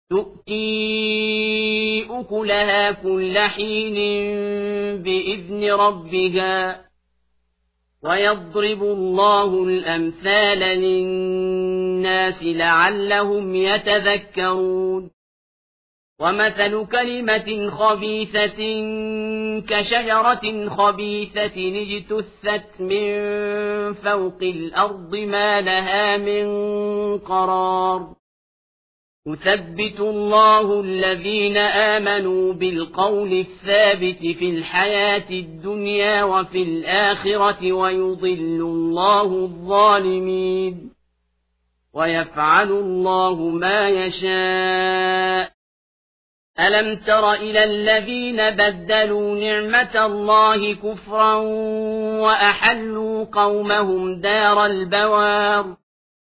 تؤتي أكلها كل حين بإذن ربها ويضرب الله الأمثال للناس لعلهم يتذكرون ومثل كلمة خبيثة كشجرة خبيثة اجتثت من فوق الأرض ما لها من قرار يثبت الله الذين آمنوا بالقول الثابت في الحياة الدنيا وفي الآخرة ويضل الله الظالمين ويفعل الله ما يشاء ألم تر إلى الذين بدلوا نعمة الله كفرا وأحلوا قومهم دار البوار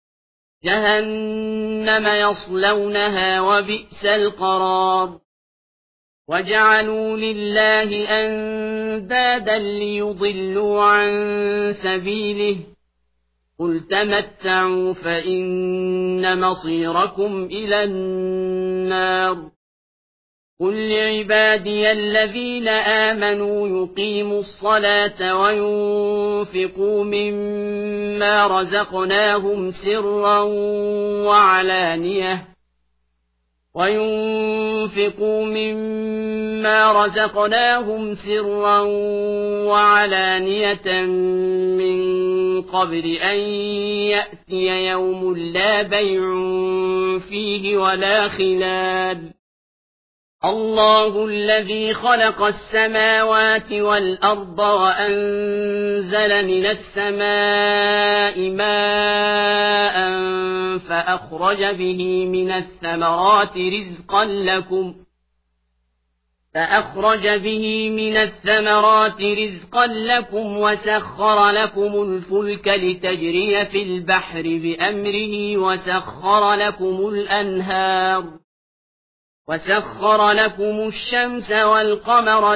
جهنم يصلونها وبئس القرار وجعلوا لله أندادا ليضلوا عن سبيله قل تمتعوا فإن مصيركم إلى النار قل لعبادي الذين آمنوا يقيموا الصلاة وينفقوا مما رزقناهم سرا وعلانية من قبل أن يأتي يوم لا بيع فيه ولا خلال الله الذي خلق السماوات والأرض وأنزل من السماء ماء فأخرج به من الثمرات رزقا لكم وسخر لكم الفلك لتجري في البحر بأمره وسخر لكم الشمس والقمر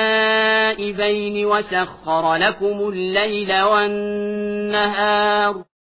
دائبين وسخر لكم الليل والنهار